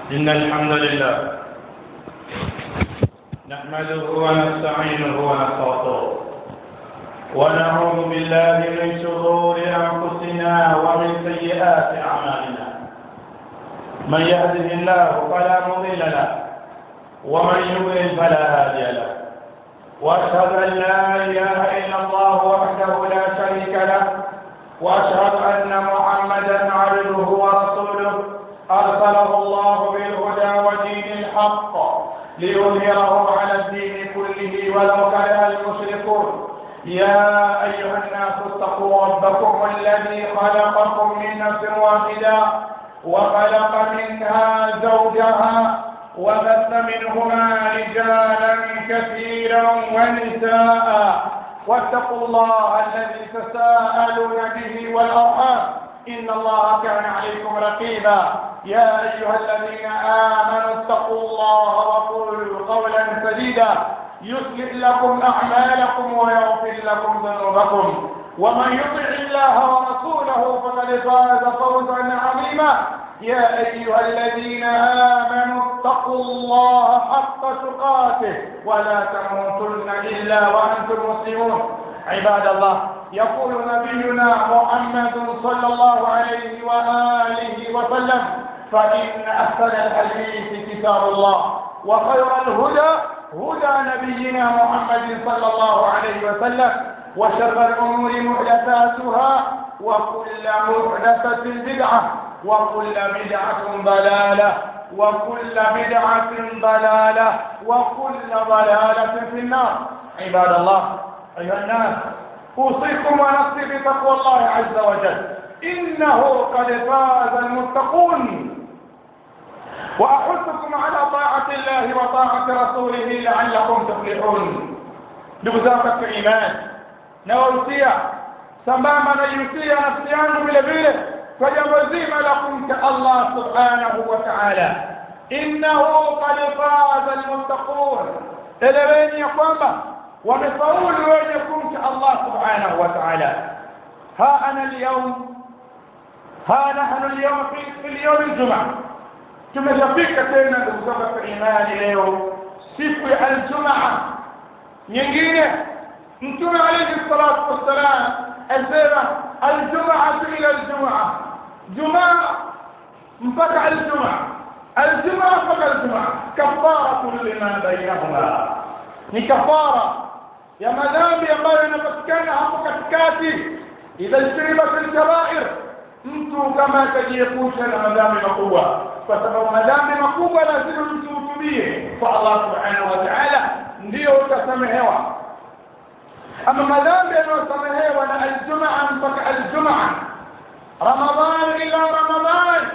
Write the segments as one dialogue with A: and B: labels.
A: إن الحمد لله نحمده ونستعينه ونستغفره ونعوذ بالله من شرور أنفسنا ومن سيئات أعمالنا. من يهده الله فلا مضل له ومن يضلل فلا هادي له. وأشهد أن لا إله إلا الله وحده لا شريك له وأشهد أن محمدا عبده ورسوله أرسله الله بالهدى ودين الحق ليظهره على الدين كله ولو كره المشركون. يا أيها الناس اتقوا ربكم الذي خلقكم من نفس واحدة وخلق منها زوجها وبث منهما رجالا كثيرا ونساء واتقوا الله الذي تساءلون به والأرحام إن الله كان عليكم رقيبا. يا أيها الذين آمنوا اتقوا الله وقولوا قولا سديدا يصلح لكم أعمالكم ويغفر لكم ذنوبكم ومن يطع الله ورسوله فقد فاز فوزا عظيما. يا أيها الذين آمنوا اتقوا الله حق تقاته ولا تموتن إلا وأنتم مسلمون. عباد الله، يقول نبينا محمد صلى الله عليه وآله وسلم: فإن أحسن الحديث كتاب الله وخير الهدى هدى نبينا محمد صلى الله عليه وسلم وشر الأمور محدثاتها وكل محدثة بدعة وكل بدعة ضلالة وكل بدعة ضلالة وكل ضلالة في النار. عباد الله، أيها الناس، أوصيكم ونفسي بتقوى الله عز وجل، إنه قد فاز المتقون، وأحثكم على طاعة الله وطاعة رسوله لعلكم تفلحون. لبزاقة الإيمان نوصية سماما نيوصية نفسيان بالبيل فجوزيم لكم كالله سبحانه وتعالى إنه قد فاز المتقون. إلى يقوم ومفعول ويكون كالله سبحانه وتعالى. نحن اليوم في اليوم الجمعة. tumeshafika tena kutoka kwa imani leo siku ya Ijumaa nyingine. Mtume alayhi salatu wassalam asema aljumaa ila aljumaa, jumaa mpaka aljumaa, aljumaa mpaka aljumaa kafaratu lima bainahuma, ni kafara ya madhambi ambayo yanapatikana hapo katikati. Idha ijtanibat alkabair, mtu kama atajiepusha na madhambi makubwa, kwa sababu madhambi makubwa lazima mtu utubie kwa Allah subhanahu wa ta'ala ndio utasamehewa. Ama madhambi yanayosamehewa na aljumaa mpaka aljumaa, Ramadhan ila Ramadhan,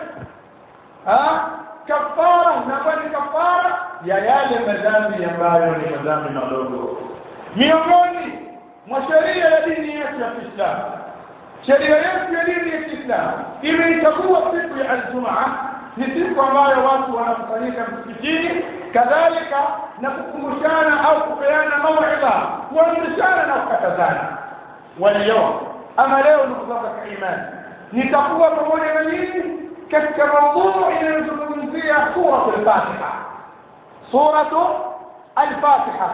A: kafara na ni kafara ya yale madhambi ambayo ni madhambi madogo. Miongoni mwa sheria ya dini yetu ya Kiislamu, sheria yetu ya dini ya Kiislamu imechagua siku ya Ijumaa ni siku ambayo watu wanakusanyika msikitini, kadhalika na kukumbushana au kupeana mauidha, kuamrishana na kukatazana. Waleo ama leo, ndugu zangu katika imani, nitakuwa pamoja na nyinyi katika mada inayozungumzia suratul Fatiha. Suratul Fatiha,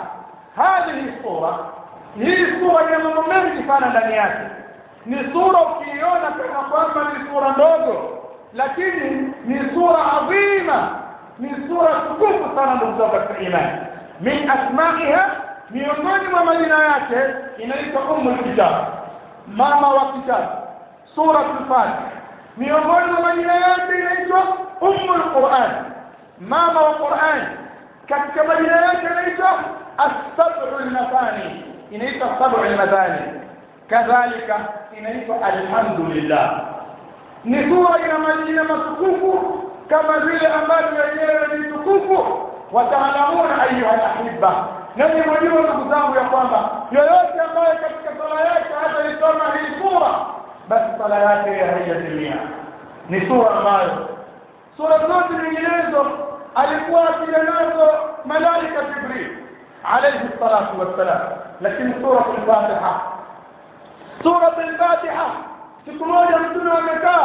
A: hii sura ina mambo mengi sana ndani yake. Ni sura ukiiona kama kwamba ni sura ndogo, lakini ni sura adhima, ni sura tukufu sana ndugu zangu katika imani. Min asma'iha, miongoni mwa majina yake inaitwa Ummul Kitab, mama wa kitabu. Suratul Fatiha miongoni mwa majina yake inaitwa Ummul Quran, mama wa Quran. Katika majina yake inaitwa As-Sab'ul Mathani, inaitwa Sab'ul Mathani. Kadhalika inaitwa Alhamdulillah. Ni sura ina majina matukufu kama vile ambavyo yenyewe ni tukufu. Wataalamuna ayuha alahibba, na ni mwajua ndugu zangu ya kwamba yoyote ambaye katika sala yake hata isoma hii sura, basi sala yake haijatimia. Ni sura ambayo sura zote nyinginezo alikuwa akija nazo malaika Jibril alayhi salatu wassalam, lakini suratul Fatiha, siku moja mtume amekaa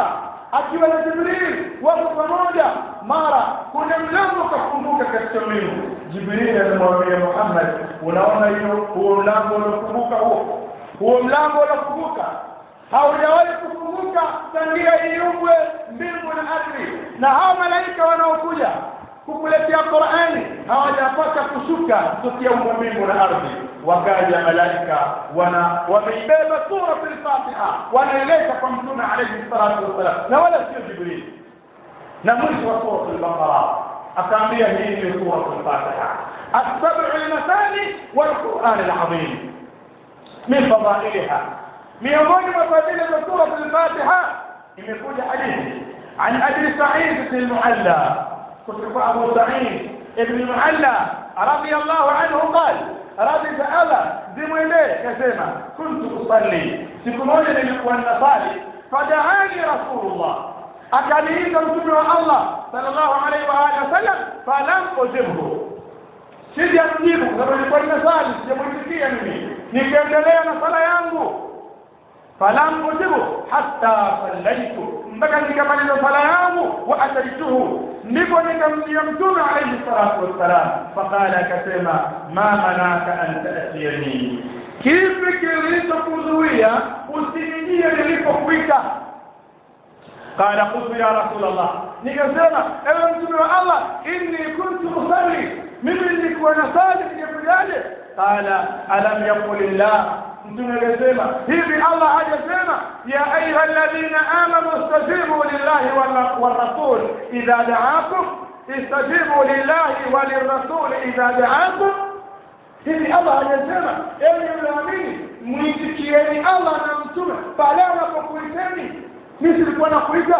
A: akiwa na Jibril wako pamoja, mara kuna mlango ukafunguka katika mbingu. Jibril alimwambia Muhammad, unaona huo mlango unafunguka, huo mlango unafunguka haujawahi kufunguka tangia iumbwe mbingu na ardhi. Na hao malaika wanaokuja kukuletea Qur'ani hawajapata kushuka kutoka mbingu na ardhi. Wakaja malaika wameibeba sura al-Fatiha wanaeleza kwa Mtume alayhi salatu wasallam, na wala sio Jibril. Na mwisho wa sura al-Baqara akaambia hii ni sura al-Fatiha, as-sab'u al-masani wal-Qur'an al-azim. Min fadailiha, miongoni mwa fadhila za sura al-Fatiha imekuja hadithi an Abi Sa'id al-Mu'alla, kutoka Abu Sa'id ibn al-Mu'alla radiyallahu anhu qala radhi ta'ala zimwendee kasema, kuntu usalli, siku moja nilikuwa ninasali, fada'ani Rasulullah, akaniita Mtume wa Allah sallallahu alayhi wa alihi wasallam, falam ujibhu, sijamjibu kwa sababu nilikuwa ninasali, sijamwitikia mimi, nikaendelea na sala yangu. Falam ujibhu hatta sallaitu, mpaka nikamaliza sala yangu, wa ataituhu, ndipo nikamjia Mtume alayhi salatu wassalam, faqala akasema, ma manaka an ta'tiyani, kipi kilichokuzuia usinijie nilipokuita? Qala qultu ya Rasulullah, nikasema ewe Mtume wa Allah, inni kuntu usalli, mimi nilikuwa nasali, ningekujaje? Qala alam yaqulillah, Mtume akasema hivi Allah hajasema, ya ayuha alladhina amanu istajibu lillahi wal rasul idha da'akum, istajibu lillahi wal rasul idha da'akum. Hivi Allah hajasema ewe mnaamini muitikieni Allah na Mtume pale anapokuiteni? Mimi nilikuwa nakuita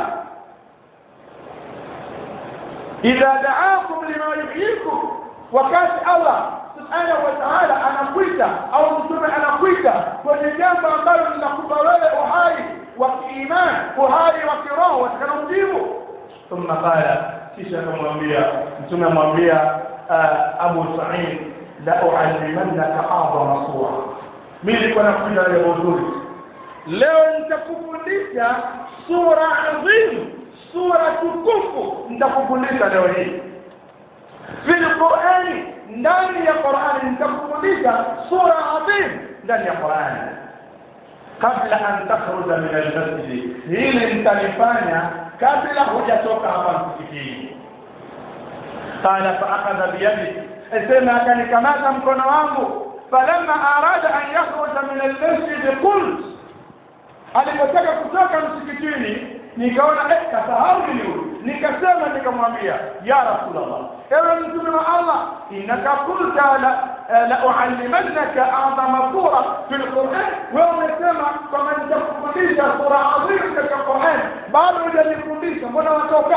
A: idha da'akum lima yuhyikum, wakati Allah subhanahu wa ta'ala anakuita au Mtume anakuita kwenye jambo ambalo linakupa wewe uhai wa kiimani, uhai wa kiroho, utakaomjibu. Thumma qala, kisha akamwambia Mtume, amwambia Abu Sa'id, la u'allimannaka a'zama sura, mimi nilikuwa nakuita leo nzuri, leo nitakufundisha sura adhim, sura tukufu nitakufundisha leo hii fil Qur'ani, ndani ya Qur'ani nitakufundisha sura adhim ndani ya Qur'ani. Kabla an takhruja min al-masjid, hili nitalifanya kabla hujatoka hapa msikitini. Qala fa akhadha bi yadi, asema akanikamata mkono wangu. Falamma arada an yakhruja min al-masjid qult, alipotaka kutoka msikitini nikaona kasahau nini, nikasema nikamwambia, ya Rasulullah, ewe Mtume wa Allah, innaka qulta la u'allimannaka a'zama sura fil Qur'an, wewe umesema kama nitakufundisha sura adhim katika Qur'an, bado hujanifundisha, mbona watoka?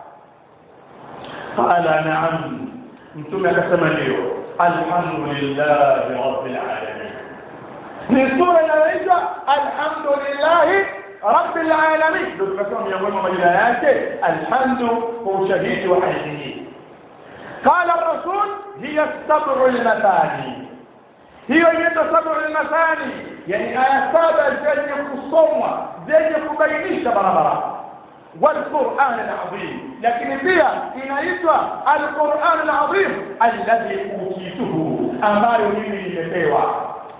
A: Qala na'am, Mtume akasema ndio. Alhamdulillahi rabbil alamin, ni sura inayoitwa alhamdulillahi rabbil alamin, ndio tunasema miongoni mwa majina yake alhamdu kwa ushahidi wa hadithi. Qala ar-rasul hiya sab'u al-mathani, hiyo inaitwa sab'u al-mathani, yani aya saba zenye kusomwa, zenye kubainisha barabara, wal Qur'an al-azim, lakini pia inaitwa al-Qur'an al-azim alladhi utituhu, ambayo mimi nimepewa.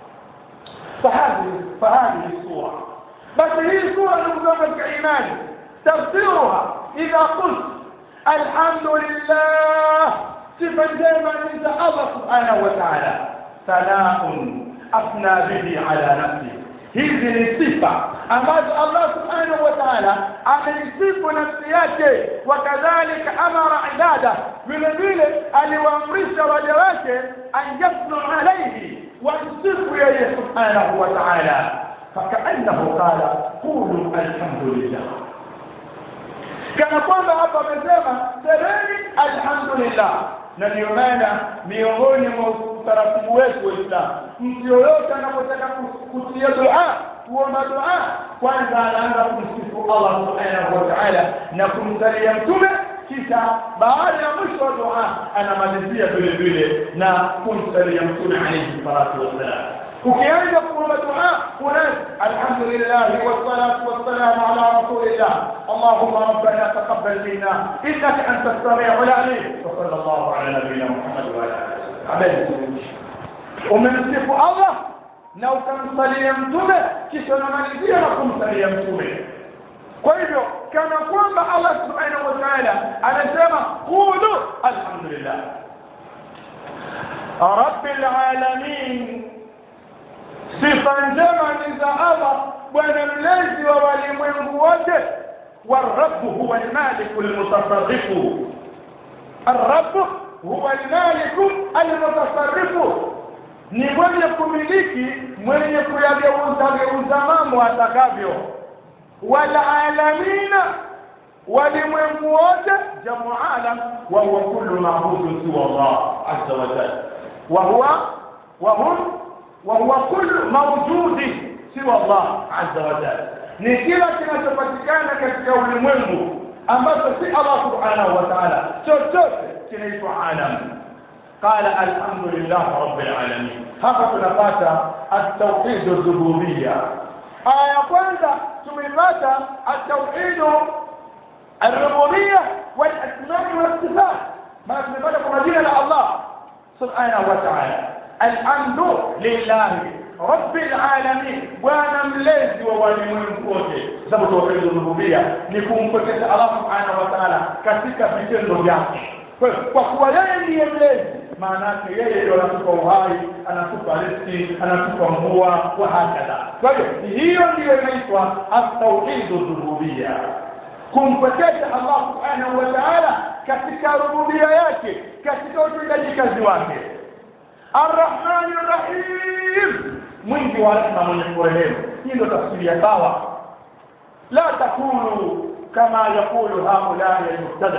A: فهذه السورة، بس هي سورة المزمة كإيمان. تفسيرها إذا قلت الحمد لله صفة دائما عند الله سبحانه وتعالى، ثناء أثنى به على نفسه، hizi ni sifa ambazo Allah subhanahu wa ta'ala ameisifu nafsi yake, wakadhalika amara ibada, vile vile aliwaamrisha waja wake an yasnu alayhi wa yusifu yeye subhanahu wa ta'ala. Fakaannahu qala qulu alhamdulillah, kana kwamba hapa amesema semeni alhamdulillah. Na ndio maana miongoni mwa utaratibu wetu wa Islam, mtu yoyote anapotaka kutia dua, kuomba dua, kwanza anaanza kumsifu Allah subhanahu wa ta'ala na kumsalia Mtume, kisha baada ya mwisho wa dua anamalizia vile vile na kumsalia Mtume alayhi salatu wasalam. ukianza kuomba dua unaanza alhamdulillah wassalatu wassalamu ala rasulillah allahumma rabbana taqabbal minna innaka antas samiul alim wa sallallahu ala nabiyyina muhammad wa ala alihi umemsifu Allah na ukamsalia mtume kisha unamalizia na kumsalia mtume. Kwa hivyo kana kwamba Allah subhanahu wa ta'ala anasema qulu alhamdulillah rabbil alamin, sifa njema ni za Allah bwana mlezi wa walimwengu wote. والرب هو المالك المتصرف الرب هو المالك المتصرف ni mwenye kumiliki mwenye kuyageuza mambo atakavyo. Wala alamina walimwengu wote jamu alam wa huwa kullu ma'budun siwa Allah azza wa jalla wa huwa kullu mawjudi siwa Allah azza wa jalla, ni kila kinachopatikana katika ulimwengu ambacho si Allah subhanahu wa ta'ala, chochote kinaitwa alam. قال الحمد لله رب العالمين. hapa tunapata at-tauhid ar-rububiyya. aya kwanza tumepata at-tauhid ar-rububiyya wal asma' wa sifat, maana tumepata kwa jina la Allah subhanahu wa ta'ala. alhamdu lillahi rabbil alamin, bwana mlezi wa walimwengu wote. Sababu tauhid ar-rububiyya ni kumpokesha Allah subhanahu wa ta'ala katika vitendo vyake. Kwa kuwa yeye ndiye mlezi, maana yake yeye ndiye anatupa uhai, anatupa riziki, anatupa mvua wa hakadha. Kwa hiyo ndiyo inaitwa at-tauhid ar-rububiyya, kumpokesha Allah subhanahu wa ta'ala katika rububiyya yake, katika utendaji kazi wake. Ar-Rahman ar-Rahim, mwingi wa rehema, mwenye kurehemu. Hii ndio tafsiri ya sawa. La takulu kama yakulu haula al-mubtada',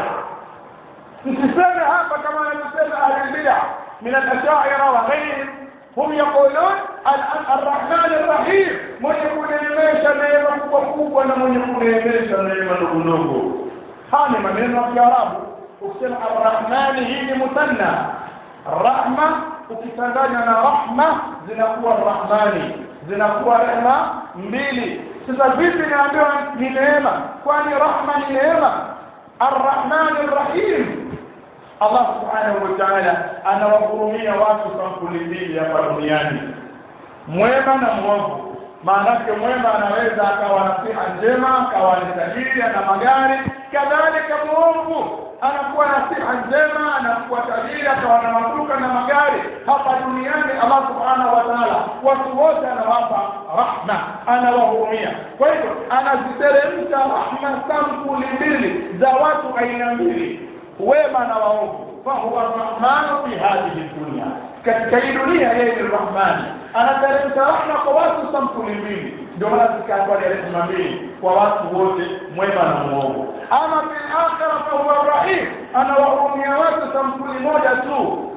A: msiseme hapa kama wanasema al-bid'ah min al-ash'ari wa ghayrihim, hum yaqulun ar-Rahman ar-Rahim, mwenye kuneemesha neema kubwa kubwa na mwenye kuneemesha neema ndogo ndogo. Haya ni maneno ya Kiarabu. Ukisema ar-Rahman hii ni musanna, rahma ukichanganya na rahma zinakuwa rahmani, zinakuwa rehema mbili. Sasa vipi naambiwa ni neema? Kwani rahma ni neema? Ar-Rahman ar-Rahim, Allah subhanahu wa ta'ala anawahurumia watu sampuli mbili hapa duniani, mwema na mwovu. Maana yake mwema anaweza akawa na siha njema, akawa ni tajiri na magari, kadhalika mwovu anakuwa na siha njema, anakuwa tajiri, akawa na maduka na magari. Hapa duniani Allah subhanahu wa ta'ala watu wote anawapa rahma, anawahurumia. Kwa hivyo anaziteremsha rahma sampuli mbili za watu aina mbili, wema na waovu. Fa huwa ar-Rahman fi hadhihi dunya, katika hii dunia yeye ni Rahman, anateremsha rahma kwa watu sampuli mbili. Ndio maana zikawa ni rehema mbili kwa watu wote, mwema na mwovu. Ama fil akhirah fa huwa ar-Rahim, anawahurumia watu sampuli moja tu,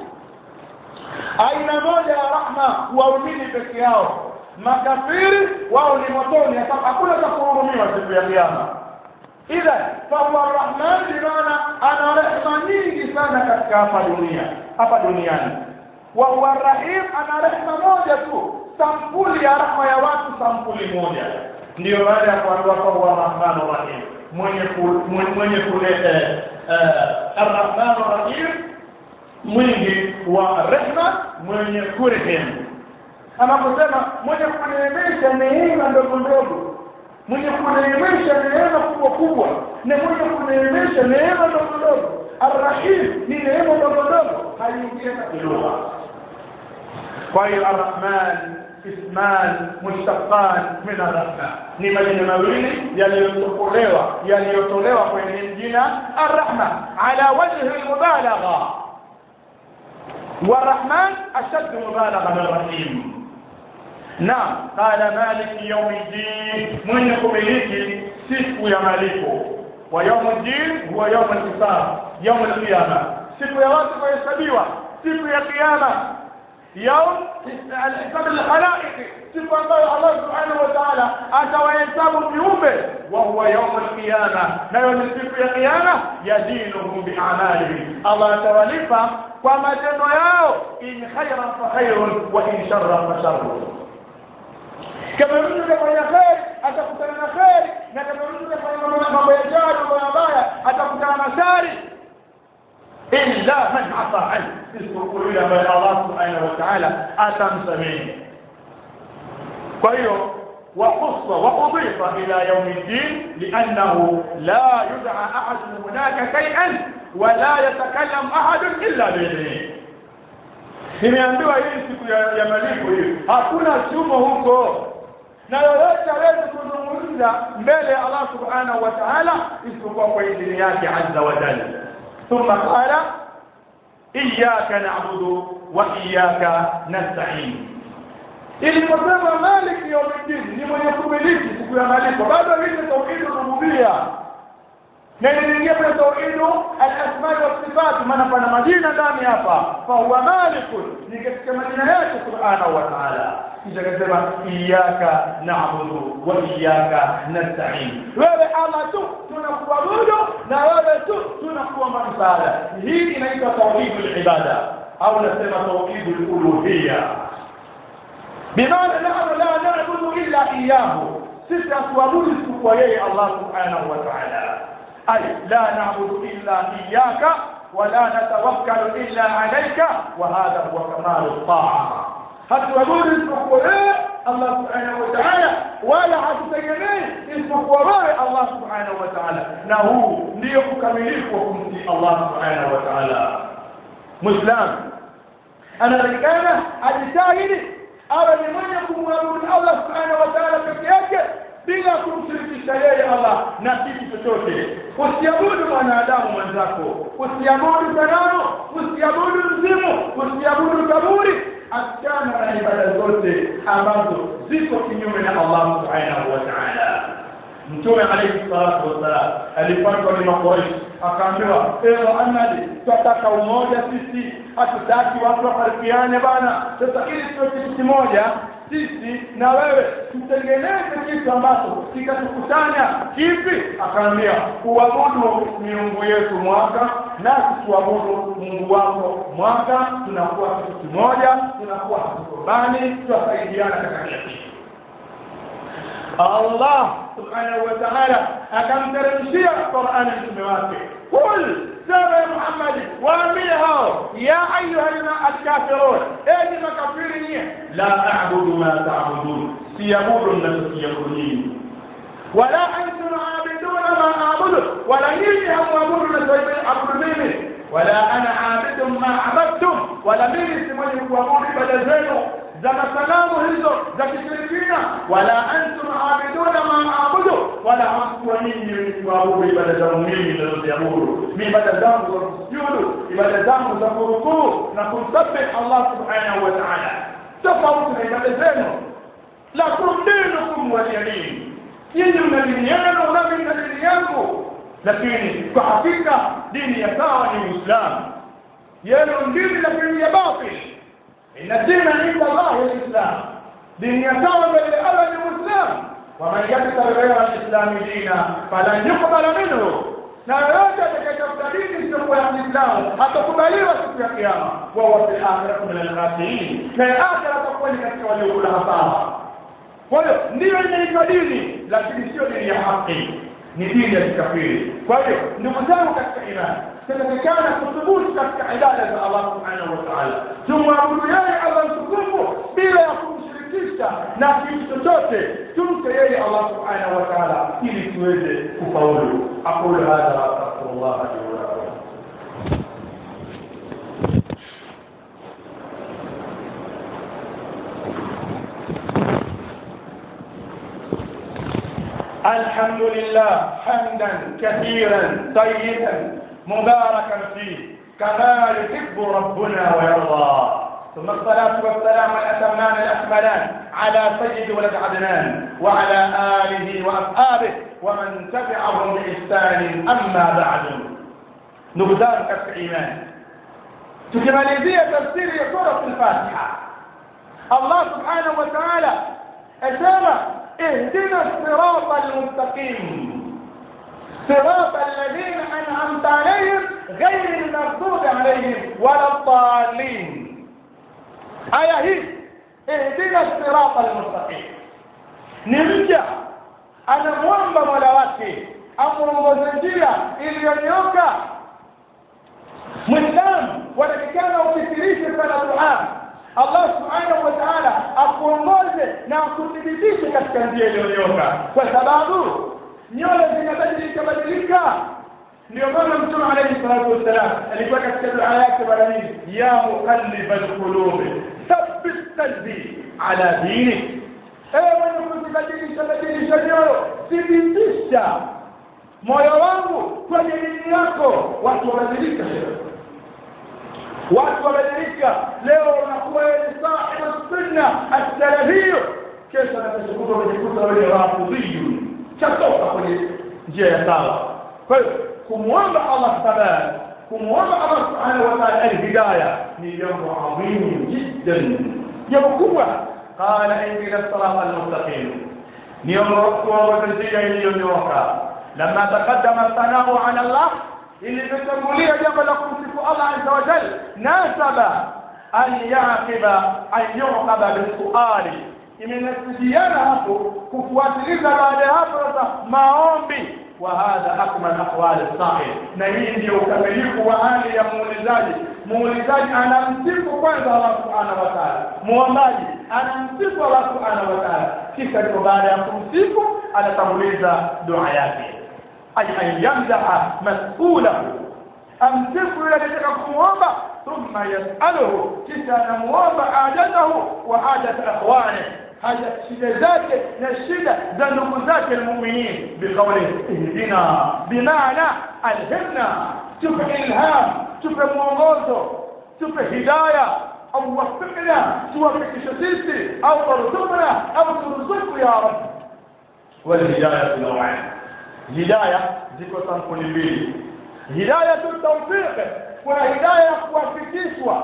A: aina moja ya rahma, waumini peke yao. Makafiri wao ni motoni, hakuna cha kuhurumiwa siku ya kiyama. Idha fa huwa ar-Rahman, bimaana ana rehema nyingi sana katika hapa duniani. Wa huwa ar-Rahim, ana rehema moja tu, sampuli ya rahma ya watu sampuli moja. Ndio baada ya kuambiwa kwa huwa ar-Rahman ar-Rahim, mwenye kuleta ar-Rahman ar-Rahim, mwingi wa rehema, mwenye kurehemu. Ama kusema mwenye kuneemesha neema ndogo ndogo, mwenye kuneemesha neema kubwa kubwa, na mwenye kuneemesha neema ndogo ndogo. Ar-Rahim ni neema ndogo ndogo, haiingia katika lugha. Kwa hiyo ar-Rahman isman mushtaqan min ar-rahma, ni majina mawili yaliyotolewa kwenye jina ar-Rahma ala wajhi al-mubalagha, والرحمن أشد مبالغة من الرحيم. نعم. قال مالك يوم الدين، من يقبلك siku ya malipo. ويوم الدين هو يوم الحساب، يوم القيامة، siku ya watu kuhesabiwa, siku ya kiyama. يوم الحساب الخلائق، siku ambayo Allah subhanahu wa ta'ala atawahesabu viumbe. وهو يوم القيامة، nayo ni siku ya kiyama. يدينهم بأعمالهم، Allah atawalipa kwa matendo yao. In khayran fa khayrun wa in sharran fa sharrun, Kama mtu anafanya khair atakutana na khair, na kama mtu anafanya mambo ya shari mambo mabaya atakutana na shari. Illa man ata an, isipokuwa yule ambaye Allah subhanahu wa ta'ala atamsamehe. Kwa hiyo وقص وأضيف إلى يوم الدين لأنه لا يدعى أحد هناك شيئا ولا يتكلم أحد إلا بإذنه. Nimeambiwa hii siku ya malipo hii hakuna chumo huko, na yoyote hawezi kuzungumza mbele ya Allah subhanahu wa ta'ala isipokuwa kwa idhini yake azza wa jalla. Thumma qala iyyaka na'budu wa iyyaka nasta'in. Iliposema Maliki yawmiddin ni mwenye kumiliki siku ya malipo, bado hii ni tauhid rububia, na inaingia kwenye tauhid al-asma wa sifat, maana pana majina ndani hapa. Fa huwa Malik, ni katika majina yake subhanahu wa ta'ala. Kisha akasema iyyaka na'budu wa iyyaka nasta'in, wewe Allah tu tunakuabudu na wewe tu tunakuomba msaada. Hii inaitwa tauhidul ibada au nasema tauhidul uluhiyya. بمعنى نحن لا نعبد إلا إياه، ستة وعبد سبحانه الله سبحانه وتعالى، أي لا نعبد إلا إياك ولا نتوكل إلا عليك، وهذا هو كمال الطاعة. هتعبد سبحانه الله سبحانه وتعالى ولا هتتجنيه سبحانه الله سبحانه وتعالى، نهو ليكملكم في الله سبحانه وتعالى. مسلم أنا رجالة أجتهد awe ni mwenye kumwabudu Allah subhanahu wa ta'ala peke yake bila kumshirikisha yeye Allah na kitu chochote. Usiabudu mwanadamu mwenzako, usiabudu sanamu, usiabudu mzimu, usiabudu kaburi. Achana na ibada zote ambazo ziko kinyume na Allah subhanahu wa ta'ala. Mtume alayhi salatu wasalam alipatwa ni Makuraish, akaambiwa ewe Muhammad, tunataka umoja sisi, hatutaki watu wafarikiane bana. Sasa ili tuwe kitu kimoja sisi na wewe, tutengeneze kitu ambacho kitatukutanya. Kipi? Akaambia kuabudu miungu yetu mwaka na kuabudu Mungu wako mwaka, tunakuwa kitu kimoja, tunakuwa hatugombani, tunasaidiana katika kitu. Allah subhanahu wa ta'ala akamteremshia Qur'an mtume wake, qul sema ya Muhammad, waambie hao ya ayuha al-kafirun, enyi makafiri nyie, la a'budu ma ta'budun, siyabudu mnachokiyabuduni, wala antum a'buduna ma a'budu, wala nyinyi hamuabudu mnachoabudu mimi, wala ana a'budu ma abadtum, wala mimi si mwenye kuabudu ibada zenu za masanamu hizo za kishirikina, wala antum aabiduna ma aabudu, wala hamkuwa nyinyi kuabudu ibada za mimi ninazoziabudu, ni ibada zangu za kusujudu, ibada zangu za kurukuu na kumsabbih Allah subhanahu wa ta'ala. Tofauti na ibada zenu. Lakum dinukum waliya din, nyinyi mna dini yenu na mimi na dini yangu, lakini kwa hakika dini ya sawa ni Uislamu. Yenu dini lakini ya batili. إن الدين عند الله الإسلام، دين يسوى بالأبد المسلم، ومن يبتغي غير الإسلام دينا فلن يقبل منه. na yote atakayetafuta dini isiyokuwa ya Uislamu hatakubaliwa siku ya Kiyama, wa fil akhirati min al-khasirin, na akhira atakuwa ni katika waliokula hasara. Kwa hiyo ndio inaitwa dini, lakini sio dini ya haki, ni dini ya kikafiri. Kwa hiyo ndugu zangu katika imani, tunatakana kuthubutu katika ibada za Allah subhanahu wa ta'ala, tumwabudu yeye Allah mtukufu bila ya kumshirikisha na kitu chochote, tumke yeye Allah subhanahu wa ta'ala ili tuweze kufaulu. Aqulu hadha wa astaghfirullah li wa lakum. الحمد لله حمدا كثيرا طيبا مباركا فيه كما يحب ربنا ويرضى، ثم الصلاة والسلام الأتمان الأكملان على سيد ولد عدنان وعلى آله وأصحابه ومن تبعهم بإحسان. أما بعد، نبذان كالإيمان تكماليزية تفسير سورة الفاتحة. الله سبحانه وتعالى أسامة اهدنا الصراط المستقيم صراط الذين أنعمت عليهم غير المغضوب عليهم ولا الضالين. آية هي اهدنا الصراط المستقيم، ni mja anamwomba Mola wake amuongoze njia iliyonyooka. Muislamu watakikana ukithirishe sana dua, Allah subhanahu wa ta'ala akuongoze na akuthibitishe katika njia iliyonyooka, kwa sababu nyoyo zinabadilika. Ndio maana Mtume alayhi salatu wasallam alikuwa katika dua yake mara nyingi, ya muqallibal qulub thabbit qalbi ala dinik, ewe mwenye kubadilisha nyoyo, thibitisha moyo wangu kwenye dini yako. Watu wabadilika leo unakuwa ni sahibu sunna as-salafiyyu, kesho unajikuta wewe rafidhi, chatoka kwenye njia ya sawa. Kwa hiyo kumwomba Allah tabaraka, kumwomba Allah subhanahu wa ta'ala al-hidayah ni jambo adhimu jiddan, jambo kubwa. Qala inna as-sirata al-mustaqim, ni ongoza njia iliyonyooka. Lama taqaddama sana'u 'ala Allah, ilitangulia jambo la kumsifu Allah azza wa jalla, nasaba an yuqaba bisuali, imenasidiana hapo kufuatiliza baada ya hapo sasa maombi. Wa hadha akmal aqwal as-sa'il, na hii ndio ukamilifu wa hali ya muulizaji anamsifu kwanza Allah subhanahu wa ta'ala, muombaji anamsifu Allah subhanahu wa ta'ala, kisha ndipo baada ya kumsifu anatanguliza dua yake, ay yamdaha mas'ulahu, amsifu yule anataka kumuomba, thumma yas'aluhu, kisha anamuomba hajatahu wa hajat akhwanihi, haja shida zake na shida za ndugu zake almu'minin, biqawli ihdina, bimaana alhimna, tupe ilham, tupe mwongozo, tupe hidayah, au wafikna, tuwafikishe sisi, au warzuqna, au turzuku ya Rabb. Wal hidayah naw'an, hidayah ziko sampuli mbili. Hidayah tawfiq, kuna hidayah ya kuwafikishwa,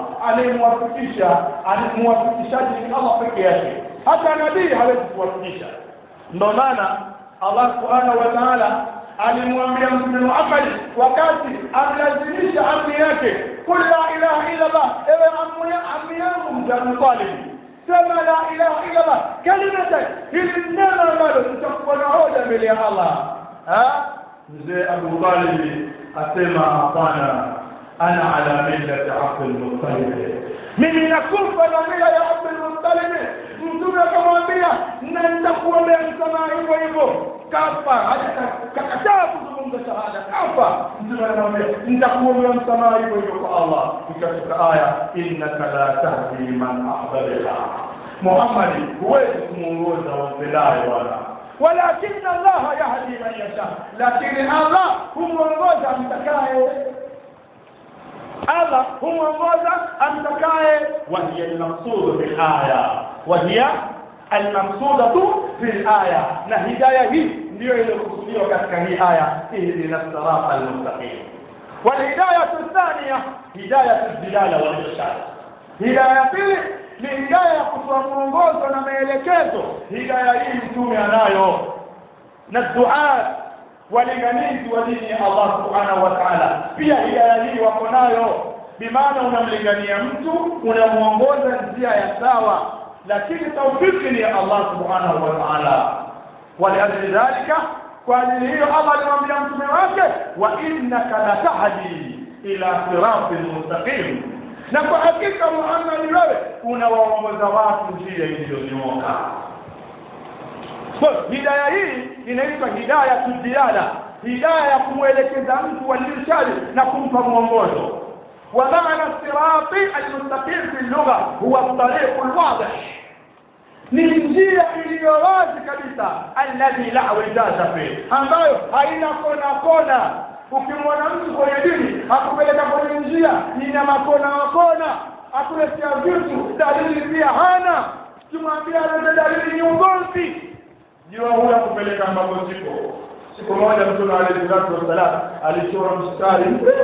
A: alimwafikishaji ni Allah pekee yake, hata nabii hawezi kuwafikisha. Ndio maana Allah subhanahu wa ta'ala alimwambia Mtume Muhammad wakati amlazimisha amri yake, qul la ilaha illa Allah, ewe amri yangu Mtume Talib, sema la ilaha illa Allah kalimatan, hili neno ambalo tutakuwa na hoja mbele ya Allah. Mzee Abu Talib asema hapana, ana ala millati Abdul Muttalib, mimi nakufa na mila ya Abdul Muttalib. Mtume akamwambia, na nitakuombea msamaha hivyo. Kafa, akakataa kuzungumza shahada, kafa. Mtume anamwambia, nitakuombea msamaha hivyo kwa Allah. Ikafika aya, innaka la tahdi man ahbabta, Muhammad huwezi kumuongoza wampendaye walakin Allah yahdi man yasha, lakini Allah humuongoza amtakaye. Allah humuongoza amtakaye. وهي المقصود في الآية، وهي المقصودة في الآية، na hidayah hii ndio iliyokusudiwa katika hii aya, ihdina as-sirata al-mustaqim. Wal hidayah ath-thaniya hidayah ad-dilala wal irshad. Hidayah pili ni hidayah ya kutoa mwongozo na maelekezo. Hidayah hii mtume anayo, na dua walinganizi wa dini ya Allah subhanahu wa ta'ala pia hidayah hii wako nayo. Bimaana unamlingania mtu, unamuongoza njia ya sawa, lakini tawfiki ni Allah subhanahu wa ta'ala. Waliajli dhalika, kwa ajili hiyo Allah alimwambia mtume wake, wa innaka latahdi ila siratin mustaqim, na kwa hakika Muhammad wewe unawaongoza watu njia iliyonyooka. Kwa hidayah hii inaitwa hidayah tudilala, hidayah ya kumwelekeza mtu walirshadi na kumpa mwongozo. ومعنى الصراط المستقيم في اللغة هو الطريق الواضح، نجية iliyowazi kabisa, alladhi la wijaza fi, ambayo haina kona. Ukimwona mtu kwenye dini akupeleka kwenye njia ina makona, akuletea vitu dalili pia hana, tumwambia ana dalili ni ugomvi, jua huyo akupeleka ambapo sipo. Siku moja Mtume alayhi salatu wasallam alichora mstari,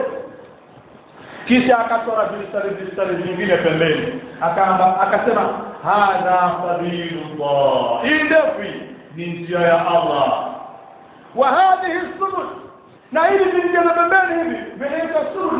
A: kisha akachora vistari vingine pembeni, akasema hadha sabilullah, indefi ni njia ya Allah, wa hadhihi subul, na hivi vingi pembeni hivi vinaitwa subul, ni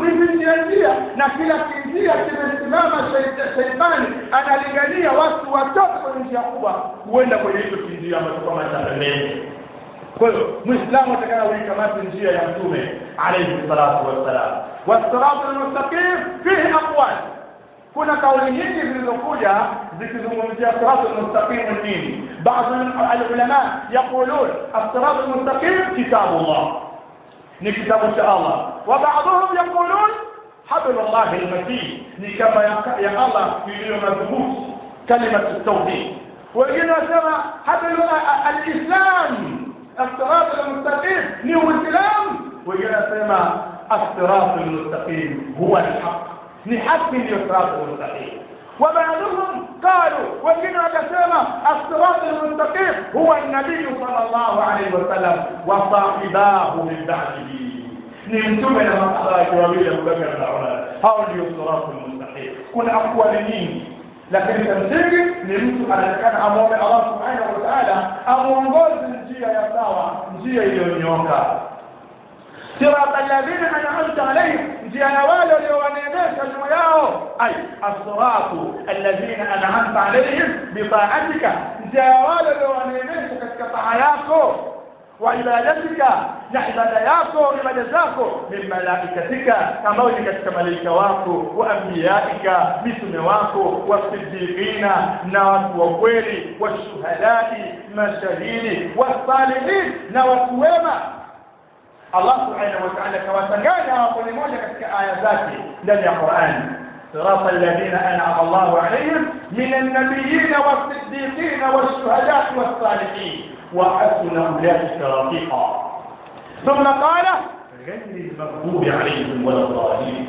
A: njia na kila njia kimesimama shaitani analingania watu watoke kwenye njia kubwa huenda kwenye hizo njia ambazo kama cha pembeni. Kwa hiyo Muislamu atakana kuikamata njia ya Mtume alayhi salatu wassalam. Wasiratul mustaqim fihi aqwal. Kuna kauli nyingi zilizokuja zikizungumzia siratul mustaqim nini. Baadhi ya ulama yaqulun as-siratul mustaqim kitabullah. Ni kitabu cha Allah. Wa baadhum yaqulun hablullah al-matin. Ni kama ya Allah iliyo madhubuti kalimatu tauhid. Wengine wasema hablullah al-islam. الصراط المستقيم نيو الإسلام ويقول سيما الصراط المستقيم هو الحق نحق الصراط المستقيم. وبعضهم قالوا وكنا كسيما الصراط المستقيم هو النبي صلى الله عليه وسلم وصاحباه من بعده نمتمنا مقصائك وبيل بكر العلماء هؤلاء الصراط المستقيم كنا أقوى منين. Lakini kimsingi ni mtu anataka amwombe Allah subhanahu wa ta'ala amuongoze njia ya sawa, njia iliyonyooka. Sirata alladhina an'amta alayhim, njia ya wale waliowaneemesha juu yao. Ay as-siratu alladhina an'amta alayhim bi ta'atika, njia ya wale waliowaneemesha katika taa yako. وعبادتك نحبada yako ibada zako min malaikatika ambao ni katika malaika wako wa anbiyaika mitume wako wasiddiqina na watu wa kweli washuhadai mashahidi wasalihin na watu wema. Allah subhanahu wa ta'ala kawatanganya hapo ni moja katika aya zake ndani ya Qur'an. صراط الذين أنعم الله عليهم من النبيين والصديقين والشهداء والصالحين وحسن أولئك رفيقا. ثم قال غير المغضوب عليهم ولا الضالين.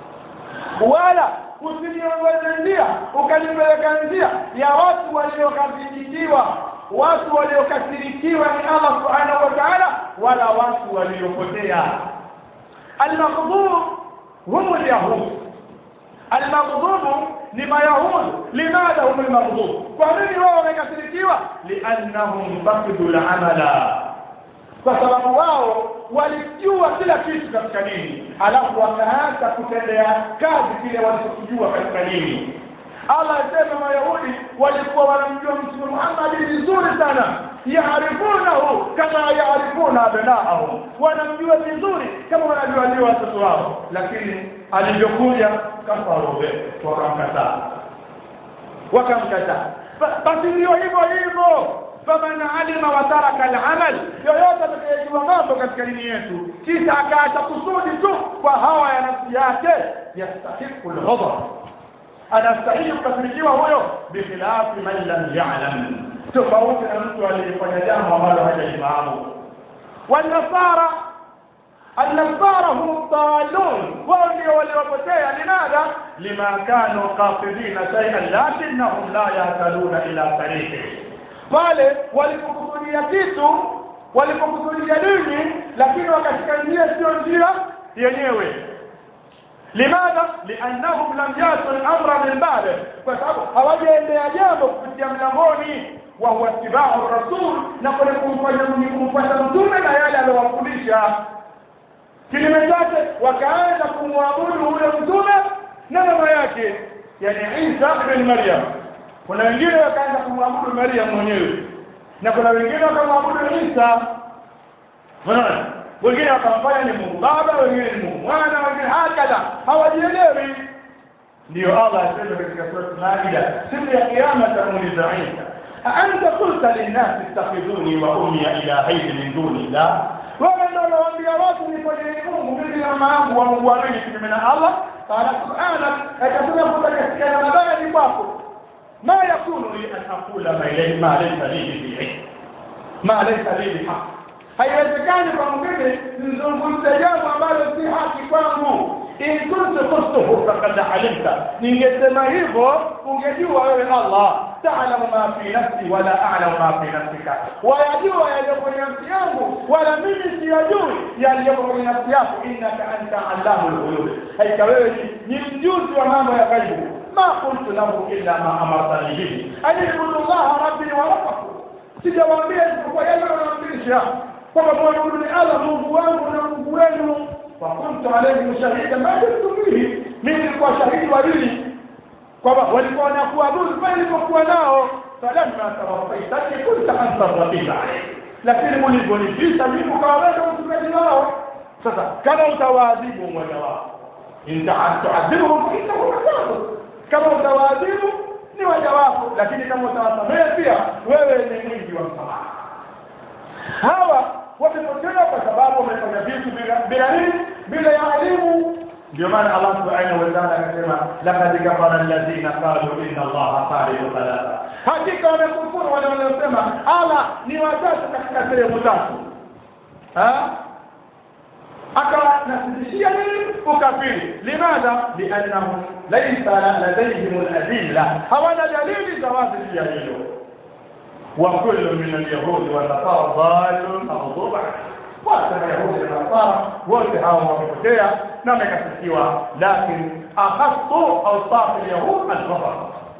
A: ولا usiniongoze ukanipeleka njia ya watu waliokasirikiwa, watu waliokasirikiwa ni Allah subhanahu wa ta'ala, wala watu waliopotea. Al-maghdub hum al-yahud. Al-maghdub لما يهود. لماذا هم المغضوب؟ فمن هو wamekasirikiwa لانهم فقدوا العمل, kwa sababu wao walijua kila kitu katika dini alafu wakaanza kutendea kazi kile walichojua katika dini. Allah asema Mayahudi walikuwa wanamjua Mtume Muhammad vizuri sana, yaarifunahu kama yaarifuna abnaahum, wanamjua vizuri kama wanavyojua watoto wao, lakini alivyokuja kafaru wakamkataa. Basi ndio hivyo hivyo, faman alima wa taraka al-amal, yoyote atakayejua mambo katika dini yetu kisha akaacha kusudi tu kwa hawa ya nafsi yake, yastahiqu al-ghadab, anastahili kukasirikiwa huyo, bikhilafi man lam ya'lam, tofauti na mtu aliyefanya jambo ambalo hajalifahamu. والنصارى النصارى هم الضالون وهم waliopotea. لماذا؟ لما كانوا قاصدين شيئا لكنهم لا يهتدون الى طريقه. wale walipokusudia kitu, walipokusudia dini, lakini wakashika njia sio njia yenyewe. لماذا؟ لانهم لم ياتوا الامر من بابه, kwa sababu hawajaendea jambo kupitia mlangoni, wa huwa tibau rasul, na kumfuata mtume na yale aliyowafundisha. Kinyume chake wakaanza kumwabudu ule mtume na mama yake, yani Isa ibn Maryam. Kuna wengine wakaanza kumwabudu Maryam mwenyewe, na kuna wengine wakamwabudu Isa. Unaona, wengine wakamfanya ni Mungu Baba, wengine ni Mungu Mwana, wengine hakala, hawajielewi. Ndio Allah asema katika sura Maida, siku ya kiyama atamuuliza Isa, anta qulta lin-nas ittakhiduni wa ummi ilahayn min dunillah, wewe ndio unawaambia watu nifanye Mungu mimi na mama yangu wa Mungu wawili kinyume na Allah. Qala subhanak, atakuna kutakasikia mabaya ni kwako. ما يكون لي أن أقول ما ليس لي به ما ليس لي بحق. haiwezekani kwa mgeni nizungumze jambo ambalo si haki kwangu. In kuntu qultuhu faqad alimta, ningesema hivyo ungejua wewe Allah. Ta'lamu ma fi nafsi wala a'lamu ma fi nafsika, wayajua yaliyo kwenye nafsi yangu wala mimi siyajui yaliyo kwenye nafsi yako. Innaka anta allamul ghuyub, haika wewe ni mjuzi wa mambo ya ghaibu. ما قلت له إلا ما أمرتني به أن اعبدوا الله ربي وربكم. sijawaambia kwa yale wanaamrisha kwamba muabudu Allah Mungu wangu na Mungu wenu, wa kuntu alayhi shahida ma kuntum hili mimi nilikuwa shahidi wa hili kwamba walikuwa wanakuabudu pale nilipokuwa nao falamma tarafaitani kunta anta raqiba lakini mlivonipisha mimi ukawaweka mtumishi wao sasa kama utawaadhibu mmoja wao inta tuadhibuhum fa innahu adhabu kama utawaadhibu ni waja wako lakini kama utawasamehe pia wewe ni mwingi wa msamaha hawa wamepotea kwa sababu wamefanya vitu bila ya elimu ndio maana Allah subhanahu wa ta'ala akasema laqad kafara alladhina qalu inna Allaha thalithu thalatha hakika wamekufuru wale waliosema Allah ni watatu katika sehemu tatu akanasibishia nini ukafiri limadha liannahum laysa ladayhim aladilla hawana dalili za wazi ya hilo wa kullu min alyahud wa nasara dhalun maghduba wa yahudi na nasara wote hao wamepotea na wamekasirikiwa lakini akhassu awsaf alyahud al-kufr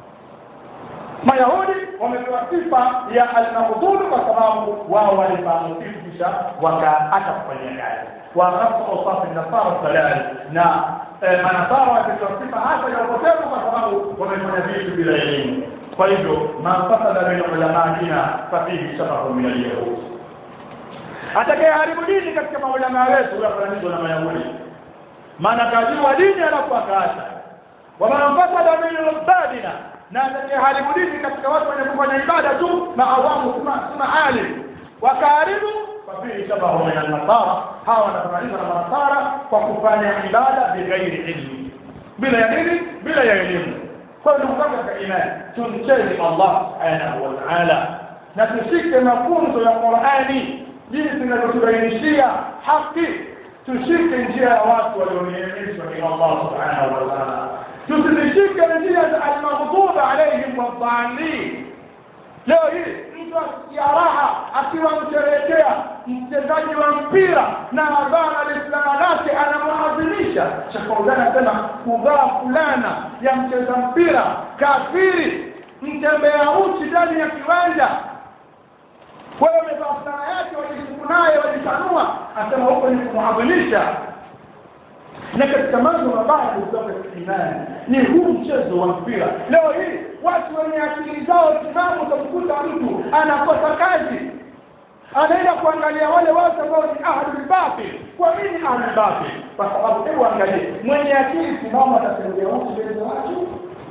A: mayahudi wamepewa sifa ya al-maghdub kwa sababu wao walifahamu kisha wakaacha kufanya kazi وأخذ أوصاف النصارى الثلاث manasara wakipewa sifa hasa ya upotevu kwa sababu wamefanya vitu bila elimu kwa hivyo man fasada min ulama'ina fafihi shabahu min al-yahud atakayeharibu dini katika maulama wetu yafananishwa na mayahudi maana kajua dini alafu akaacha wa man fasada min al-badina na atakayeharibu dini katika watu wenye kufanya ibada tu maawamu sima alim wakaharibu fafihi shabahu min al-nasara hawa wanafananishwa na manasara kwa kufanya ibada bighairi ilmi bila ya nini bila ya elimu kwa ndugu zangu katika imani tumcheni Allah subhanahu wa ta'ala na tushike mafunzo ya Qur'ani jinsi tunavyotubainishia haki tushike njia ya watu walioneemeshwa na Allah subhanahu wa ta'ala tusishike njia za al-maghdub alayhim wadh-dhalin leo hii mtu asiaraha akiwa msherehekea mchezaji wa mpira na adhana al-islam lake anamwadhimisha Sheikh anasema kuvaa fulana ya mcheza mpira kafiri mtembea uchi ndani ya kiwanja wewe umevaa fulana yake wajikunaye wajitanua anasema huko ni kumwadhimisha na katika mambo mabaya kutoka imani ni huu mchezo wa mpira leo hii watu wenye akili zao timamu utamkuta mtu anakosa kazi anaenda kuangalia wale watu ambao ni ahlul batil kwa nini ahlul batil kwa sababu hebu angalie mwenye akili timamu atasaidia watu mbele za watu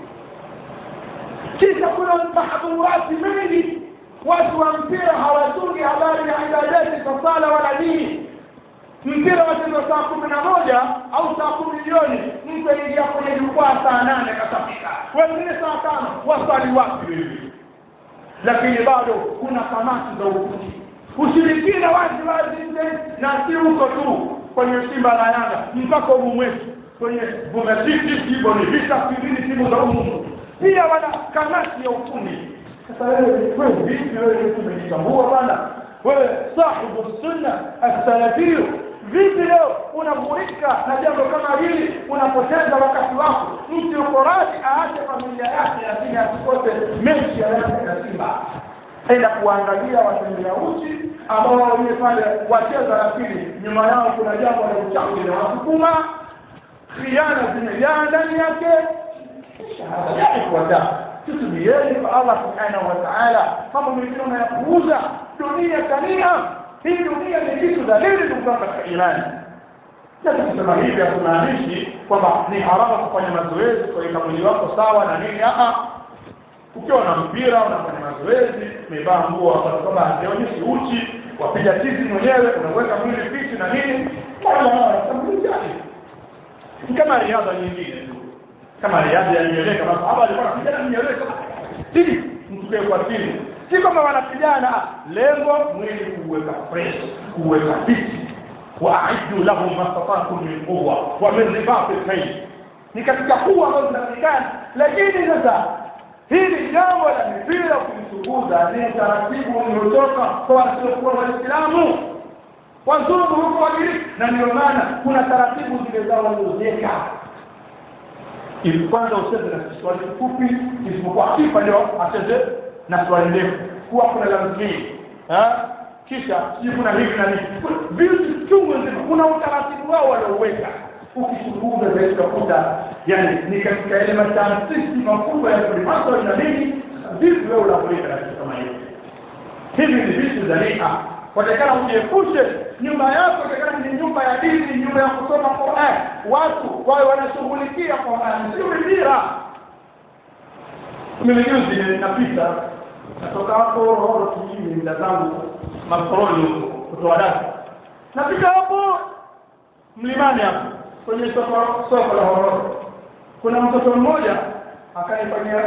A: kisha kuna mahdhurati mengi watu wa mpira hawatungi habari ya ibadati kwa sala wala dini mpira wacheza saa 11 au saa 10 jioni mtu aingia kwenye jukwaa saa 8 katafika wengine saa 5 wasali wapi hivi lakini bado kuna kamati za ufuti ushirikina wazi na si huko tu kwenye Simba na Yanga mpaka umwetu kwenye Bumetiki hivyo ni vita kingine timu za Mungu pia wana kamati ya ufundi sasa wewe vipi wewe umejitambua bwana wewe sahibu sunna as-salafiyyu vipi leo unamurika na jambo kama hili unapoteza wakati wako mtu yuko radhi aache familia yake lakini asikote mechi ya Yanga na Simba aenda kuangalia watembea uchi ambao wale pale wacheza lakini nyuma yao kuna jambo la uchafu na wasukuma khiana zimejaa ndani yake shahada yake kwa tutumieni kwa Allah subhanahu wa ta'ala kama mlivyo mnayapuuza dunia kania hii dunia ni kitu dalili ndugu katika imani sasa kusema hivi hatumaanishi kwamba ni haramu kufanya mazoezi kwa mwili wako sawa na nini ukiwa na mpira unafanya mazoezi umevaa nguo kama haionyeshi uchi wapiga tizi mwenyewe unaweka mwili fiti na nini kama riadha nyingine kama riadha ya mieleka kama hapa alikuwa anapigana mieleka hivi mtu kwa chini si kama wanapigana lengo mwili kuweka fresh kuweka fiti wa'iddu lahum mastata'tum min quwwa wa min ribatil khayl ni katika kuwa ambazo zinapatikana lakini sasa hili jambo la mpira kuchunguza ni taratibu uliotoka kwa wasiokuwa waislamu wazungu huko wagiriki na ndio maana kuna taratibu zile zao walizoweka ili kwanza useze na swali fupi isipokuwa kipa leo acheze na swali ndefu kuwa kuna lazima kisha kuna hivi na hivi vitu chungu nzima kuna utaratibu wao walioweka ukichunguza zaidi utakuta yani ni katika ile mataasisi makubwa ya kulimazo na nini vipi wewe unapolika na kitu kama hivi. Hivi ni vitu dhalia. Watakana ujiepushe nyumba yako watakana ni nyumba ya dini, nyumba ya kusoma Qur'an. Watu wao wanashughulikia Qur'an, sio mpira. Mimi juzi ninapita natoka hapo roho kijini ndio zangu makoroni huko kutoa dada. Napita hapo mlimani hapo kwenye soko la Hororo. Kuna mtoto mmoja akanifanyia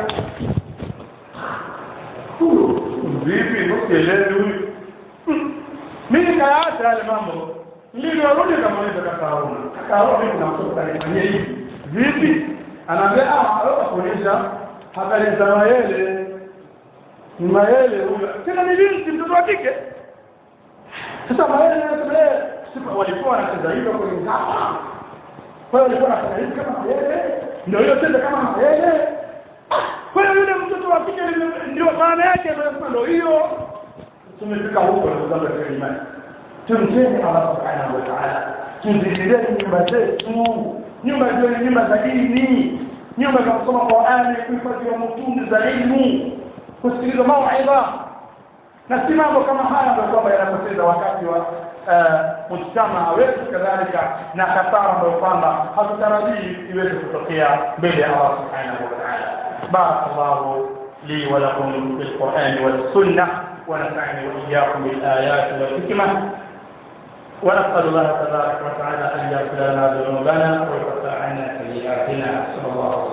A: vipi nisielewi huyu. Mimi kaacha yale mambo. Nilirudi kama hizo kakaona. Kakaona kuna mtoto anifanyia hivi. Vipi? Anaambia kuonyesha habari za Mayele. Ni Mayele huyo. Tena ni binti mtoto wa kike. Sasa Mayele anasema sipo walikuwa wanacheza hivyo kwenye ngapa. Kwa hiyo walikuwa wanafanya hivi kama Mayele. Ndio hiyo tena kama Mayele. Kwa hiyo yule mtoto wa kike ndio maana yake ndio hiyo. Tumefika huko ndio kwa imani. Tumjeni Allah subhanahu wa ta'ala. Tuzidilie nyumba zetu. Nyumba hizo ni nyumba za dini. Nyumba za kusoma Qur'ani, kuhifadhi mtume za elimu, kusikiliza mauidha. Na si mambo kama haya ndio kwamba yanapoteza wakati wa mujtama wetu kadhalika na hasara ambayo kwamba hatutarajii iweze kutokea mbele ya Allah subhanahu wa ta'ala. Barakallahu li wa lakum bil Qur'ani was sunnah wa nafa'ani wa iyyakum bil ayati wal hikmah. ونسأل الله تبارك وتعالى أن يغفر لنا ذنوبنا ويكفر عنا سيئاتنا. صلى الله